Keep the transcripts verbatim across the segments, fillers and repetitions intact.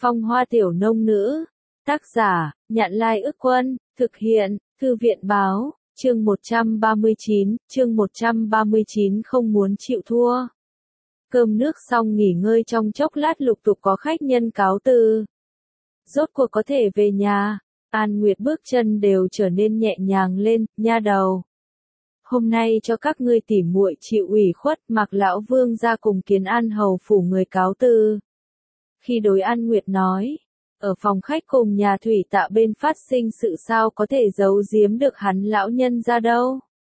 Phong hoa tiểu nông nữ. Tác giả, Nhạn Lai Ức Quân, thực hiện, Thư viện báo, chương một trăm ba mươi chín, chương một trăm ba mươi chín không muốn chịu thua. Cơm nước xong nghỉ ngơi trong chốc lát lục tục có khách nhân cáo từ. Rốt cuộc có thể về nhà, An Nguyệt bước chân đều trở nên nhẹ nhàng lên, nha đầu. Hôm nay cho các ngươi tỉ muội chịu ủy khuất, Mạc lão vương ra cùng Kiến An hầu phủ người cáo từ. Khi đối An Nguyệt nói, ở phòng khách cùng nhà thủy tạ bên phát sinh sự sao có thể giấu giếm được hắn lão nhân ra đâu.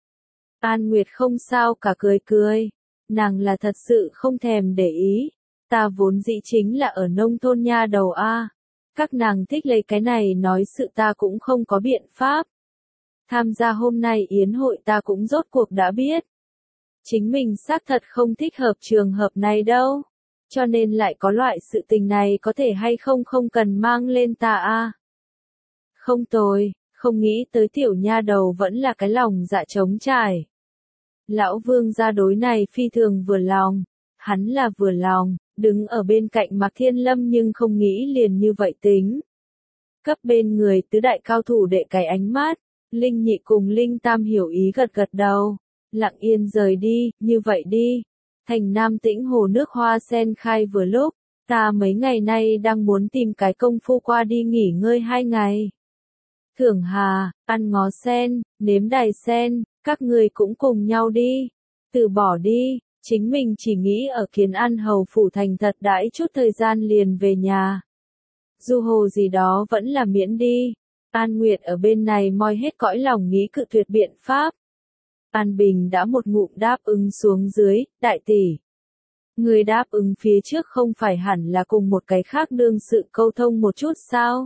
An Nguyệt không sao cả cười cười, nàng là thật sự không thèm để ý, ta vốn dĩ chính là ở nông thôn nha đầu a, các nàng thích lấy cái này nói sự ta cũng không có biện pháp. Tham gia hôm nay yến hội ta cũng rốt cuộc đã biết. Chính mình xác thật không thích hợp trường hợp này đâu. Cho nên lại có loại sự tình này có thể hay không không cần mang lên ta a. Không tồi, không nghĩ tới tiểu nha đầu vẫn là cái lòng dạ trống trải. Lão vương gia đối này phi thường vừa lòng, hắn là vừa lòng, đứng ở bên cạnh Mạc Thiên Lâm nhưng không nghĩ liền như vậy tính. Cấp bên người tứ đại cao thủ đệ cái ánh mắt, Linh Nhị cùng Linh Tam hiểu ý gật gật đầu, lặng yên rời đi, như vậy đi. Thành Nam Tĩnh hồ nước hoa sen khai vừa lúc, ta mấy ngày nay đang muốn tìm cái công phu qua đi nghỉ ngơi hai ngày. Thưởng Hà, ăn ngó sen, nếm đài sen, các người cũng cùng nhau đi. Từ bỏ đi, chính mình chỉ nghĩ ở Kiến An hầu phủ thành thật đãi chút thời gian liền về nhà. Du hồ gì đó vẫn là miễn đi. An Nguyệt ở bên này moi hết cõi lòng nghĩ cự tuyệt biện pháp. An Bình đã một ngụm đáp ứng xuống dưới, đại tỷ. Người đáp ứng phía trước không phải hẳn là cùng một cái khác đương sự câu thông một chút sao?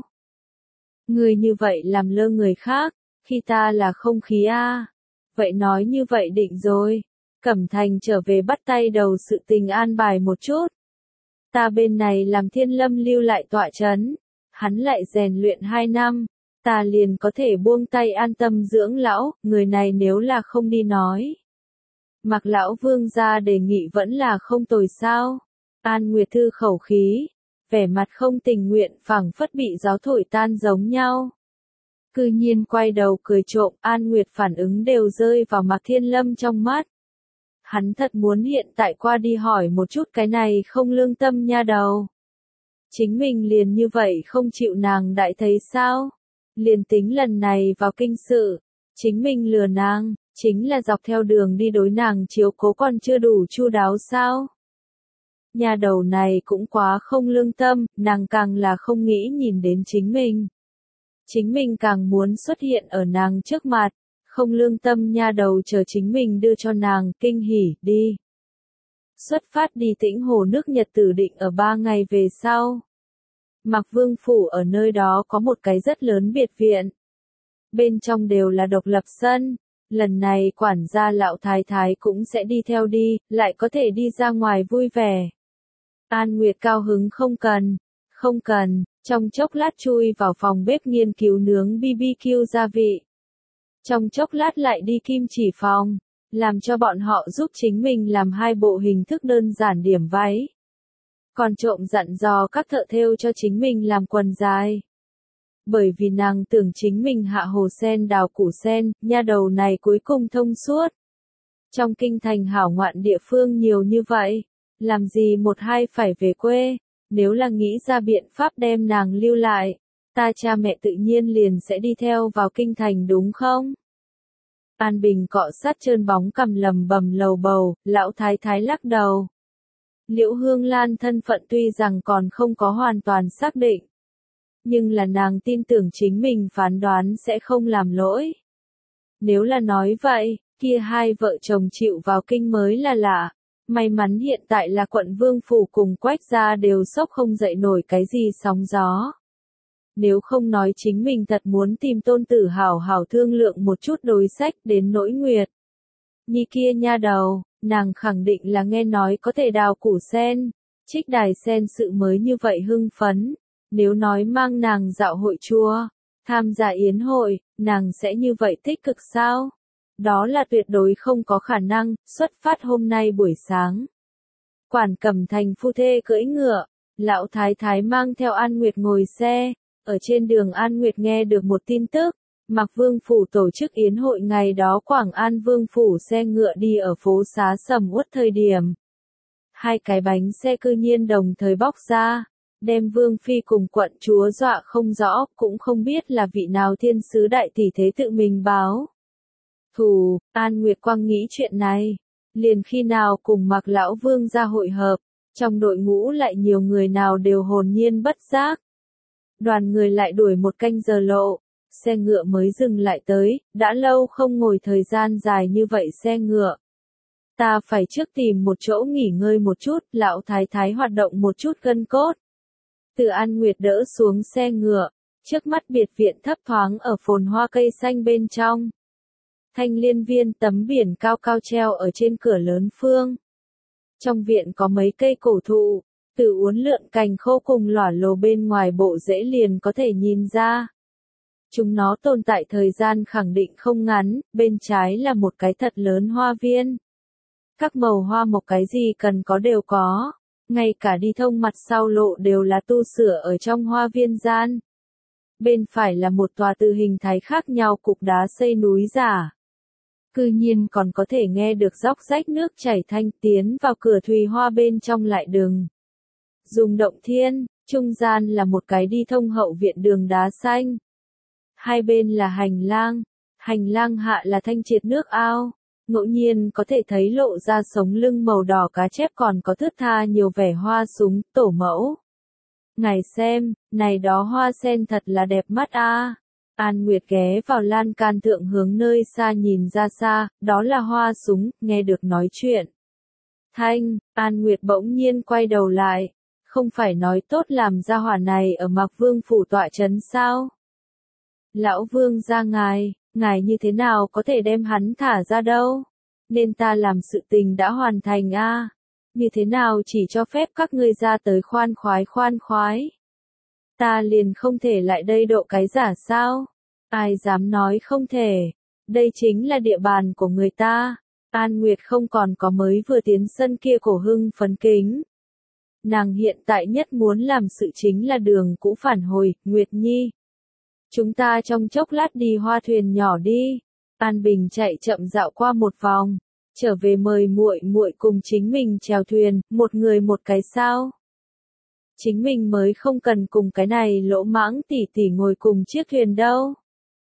Người như vậy làm lơ người khác, khi ta là không khí a. Vậy nói như vậy định rồi. Cẩm Thành trở về bắt tay đầu sự tình an bài một chút. Ta bên này làm Thiên Lâm lưu lại tọa chấn. Hắn lại rèn luyện hai năm. Ta liền có thể buông tay an tâm dưỡng lão, người này nếu là không đi nói. Mạc lão vương gia đề nghị vẫn là không tồi sao. An Nguyệt thư khẩu khí, vẻ mặt không tình nguyện phảng phất bị gió thổi tan giống nhau. Cư nhiên quay đầu cười trộm, An Nguyệt phản ứng đều rơi vào Mạc Thiên Lâm trong mắt. Hắn thật muốn hiện tại qua đi hỏi một chút cái này không lương tâm nha đầu. Chính mình liền như vậy không chịu nàng đại thấy sao? Liền tính lần này vào kinh sự, chính mình lừa nàng, chính là dọc theo đường đi đối nàng chiếu cố còn chưa đủ chu đáo sao? Nhà đầu này cũng quá không lương tâm, nàng càng là không nghĩ nhìn đến chính mình. Chính mình càng muốn xuất hiện ở nàng trước mặt, không lương tâm nha đầu chờ chính mình đưa cho nàng, kinh hỉ, đi. Xuất phát đi Tĩnh hồ nước nhật tử định ở ba ngày về sau. Mạc Vương phủ ở nơi đó có một cái rất lớn biệt viện. Bên trong đều là độc lập sân, lần này quản gia lão thái thái cũng sẽ đi theo đi, lại có thể đi ra ngoài vui vẻ. An Nguyệt cao hứng không cần, không cần, trong chốc lát chui vào phòng bếp nghiên cứu nướng bê bê kiu gia vị. Trong chốc lát lại đi kim chỉ phòng, làm cho bọn họ giúp chính mình làm hai bộ hình thức đơn giản điểm váy. Còn trộm dặn dò các thợ thêu cho chính mình làm quần dài. Bởi vì nàng tưởng chính mình hạ hồ sen đào củ sen, nha đầu này cuối cùng thông suốt. Trong kinh thành hảo ngoạn địa phương nhiều như vậy, làm gì một hai phải về quê, nếu là nghĩ ra biện pháp đem nàng lưu lại, ta cha mẹ tự nhiên liền sẽ đi theo vào kinh thành đúng không? An Bình cọ sát trơn bóng cằm lầm bầm lầu bầu, lão thái thái lắc đầu. Liễu Hương Lan thân phận tuy rằng còn không có hoàn toàn xác định, nhưng là nàng tin tưởng chính mình phán đoán sẽ không làm lỗi. Nếu là nói vậy, kia hai vợ chồng chịu vào kinh mới là lạ, may mắn hiện tại là quận Vương phủ cùng Quách gia đều sốc không dậy nổi cái gì sóng gió. Nếu không nói chính mình thật muốn tìm tôn tử hảo hảo thương lượng một chút đối sách đến nỗi Nguyệt. Nhi kia nha đầu. Nàng khẳng định là nghe nói có thể đào củ sen, trích đài sen sự mới như vậy hưng phấn, nếu nói mang nàng dạo hội chùa, tham gia yến hội, nàng sẽ như vậy tích cực sao? Đó là tuyệt đối không có khả năng, xuất phát hôm nay buổi sáng. Quản Cẩm Thành phu thê cưỡi ngựa, Lão Thái Thái mang theo An Nguyệt ngồi xe, ở trên đường An Nguyệt nghe được một tin tức, Mạc Vương Phủ tổ chức yến hội ngày đó Quảng An Vương Phủ xe ngựa đi ở phố xá sầm uất thời điểm. Hai cái bánh xe cư nhiên đồng thời bóc ra, đem Vương Phi cùng quận chúa dọa không rõ, cũng không biết là vị nào thiên sứ đại tỷ thế tự mình báo. Thù, An Nguyệt Quang nghĩ chuyện này, liền khi nào cùng Mạc Lão Vương ra hội hợp, trong đội ngũ lại nhiều người nào đều hồn nhiên bất giác. Đoàn người lại đuổi một canh giờ lộ, xe ngựa mới dừng lại tới, đã lâu không ngồi thời gian dài như vậy xe ngựa. Ta phải trước tìm một chỗ nghỉ ngơi một chút, Lão Thái Thái hoạt động một chút gân cốt. Từ An Nguyệt đỡ xuống xe ngựa, trước mắt biệt viện thấp thoáng ở phồn hoa cây xanh bên trong. Thanh Liên Viên tấm biển cao cao treo ở trên cửa lớn phương. Trong viện có mấy cây cổ thụ, từ uốn lượn cành khô cùng lỏa lồ bên ngoài bộ rễ liền có thể nhìn ra. Chúng nó tồn tại thời gian khẳng định không ngắn, bên trái là một cái thật lớn hoa viên. Các màu hoa một cái gì cần có đều có, ngay cả đi thông mặt sau lộ đều là tu sửa ở trong hoa viên gian. Bên phải là một tòa từ hình thái khác nhau cục đá xây núi giả. Cư nhiên còn có thể nghe được róc rách nước chảy thanh tiến vào cửa thùy hoa bên trong lại đừng. Dùng động thiên, trung gian là một cái đi thông hậu viện đường đá xanh. Hai bên là hành lang, hành lang hạ là thanh triệt nước ao, ngẫu nhiên có thể thấy lộ ra sống lưng màu đỏ cá chép còn có thướt tha nhiều vẻ hoa súng, tổ mẫu. Ngài xem, này đó hoa sen thật là đẹp mắt a. An Nguyệt ghé vào lan can thượng hướng nơi xa nhìn ra xa, đó là hoa súng, nghe được nói chuyện. Thanh, An Nguyệt bỗng nhiên quay đầu lại, không phải nói tốt làm gia hỏa này ở Mạc Vương Phủ tọa trấn sao? Lão Vương gia ngài, ngài như thế nào có thể đem hắn thả ra đâu? Nên ta làm sự tình đã hoàn thành a, à? Như thế nào chỉ cho phép các ngươi ra tới khoan khoái khoan khoái? Ta liền không thể lại đây độ cái giả sao? Ai dám nói không thể? Đây chính là địa bàn của người ta. An Nguyệt không còn có mới vừa tiến sân kia cổ hưng phấn kính. Nàng hiện tại nhất muốn làm sự chính là đường cũ phản hồi, Nguyệt Nhi. Chúng ta trong chốc lát đi hoa thuyền nhỏ đi. An Bình chạy chậm dạo qua một vòng, trở về mời muội muội cùng chính mình chèo thuyền, một người một cái sao? Chính mình mới không cần cùng cái này lỗ mãng tỉ tỉ ngồi cùng chiếc thuyền đâu.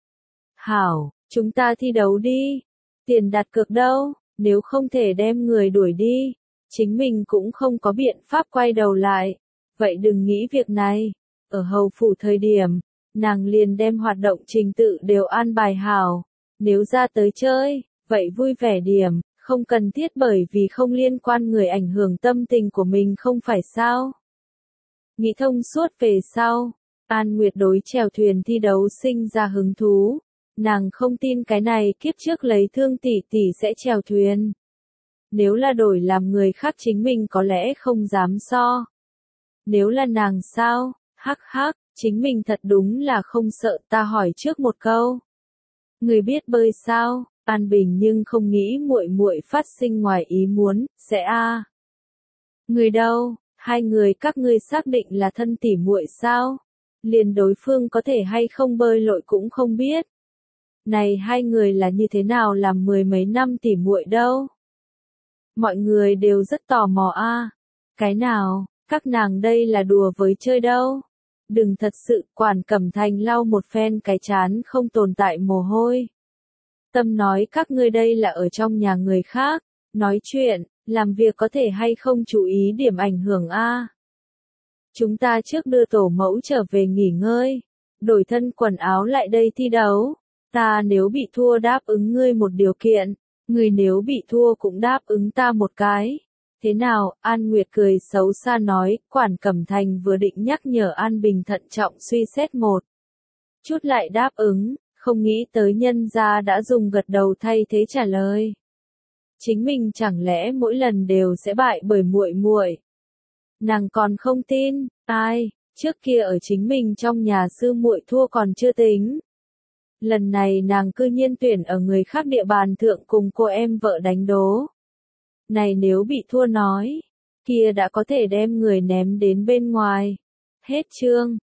Hảo, chúng ta thi đấu đi. Tiền đặt cược đâu, nếu không thể đem người đuổi đi, chính mình cũng không có biện pháp quay đầu lại. Vậy đừng nghĩ việc này. Ở hầu phủ thời điểm, nàng liền đem hoạt động trình tự đều an bài hảo. Nếu ra tới chơi, vậy vui vẻ điểm, không cần thiết bởi vì không liên quan người ảnh hưởng tâm tình của mình không phải sao. Nghĩ thông suốt về sau, An Nguyệt đối chèo thuyền thi đấu sinh ra hứng thú. Nàng không tin cái này kiếp trước lấy thương tỷ tỷ sẽ chèo thuyền. Nếu là đổi làm người khác chính mình có lẽ không dám so. Nếu là nàng sao, hắc hắc, chính mình thật đúng là không sợ. Ta hỏi trước một câu. Người biết bơi sao? An Bình nhưng không nghĩ muội muội phát sinh ngoài ý muốn, sẽ a. À. Người đâu? Hai người các ngươi xác định là thân tỉ muội sao? Liền đối phương có thể hay không bơi lội cũng không biết. Này hai người là như thế nào làm mười mấy năm tỉ muội đâu? Mọi người đều rất tò mò a. À. Cái nào, các nàng đây là đùa với chơi đâu? Đừng thật sự, Quản Cẩm Thành lau một phen cái chán không tồn tại mồ hôi. Tâm nói các ngươi đây là ở trong nhà người khác, nói chuyện, làm việc có thể hay không chú ý điểm ảnh hưởng a. À. Chúng ta trước đưa tổ mẫu trở về nghỉ ngơi, đổi thân quần áo lại đây thi đấu. Ta nếu bị thua đáp ứng ngươi một điều kiện, ngươi nếu bị thua cũng đáp ứng ta một cái. Thế nào? An Nguyệt cười xấu xa nói, Quản Cẩm Thành vừa định nhắc nhở An Bình thận trọng suy xét một chút lại đáp ứng, không nghĩ tới nhân gia đã dùng gật đầu thay thế trả lời. Chính mình chẳng lẽ mỗi lần đều sẽ bại bởi muội muội? Nàng còn không tin, ai, trước kia ở chính mình trong nhà sư muội thua còn chưa tính. Lần này nàng cư nhiên tuyển ở người khác địa bàn thượng cùng cô em vợ đánh đố. Này nếu bị thua nói, kia đã có thể đem người ném đến bên ngoài. Hết chương.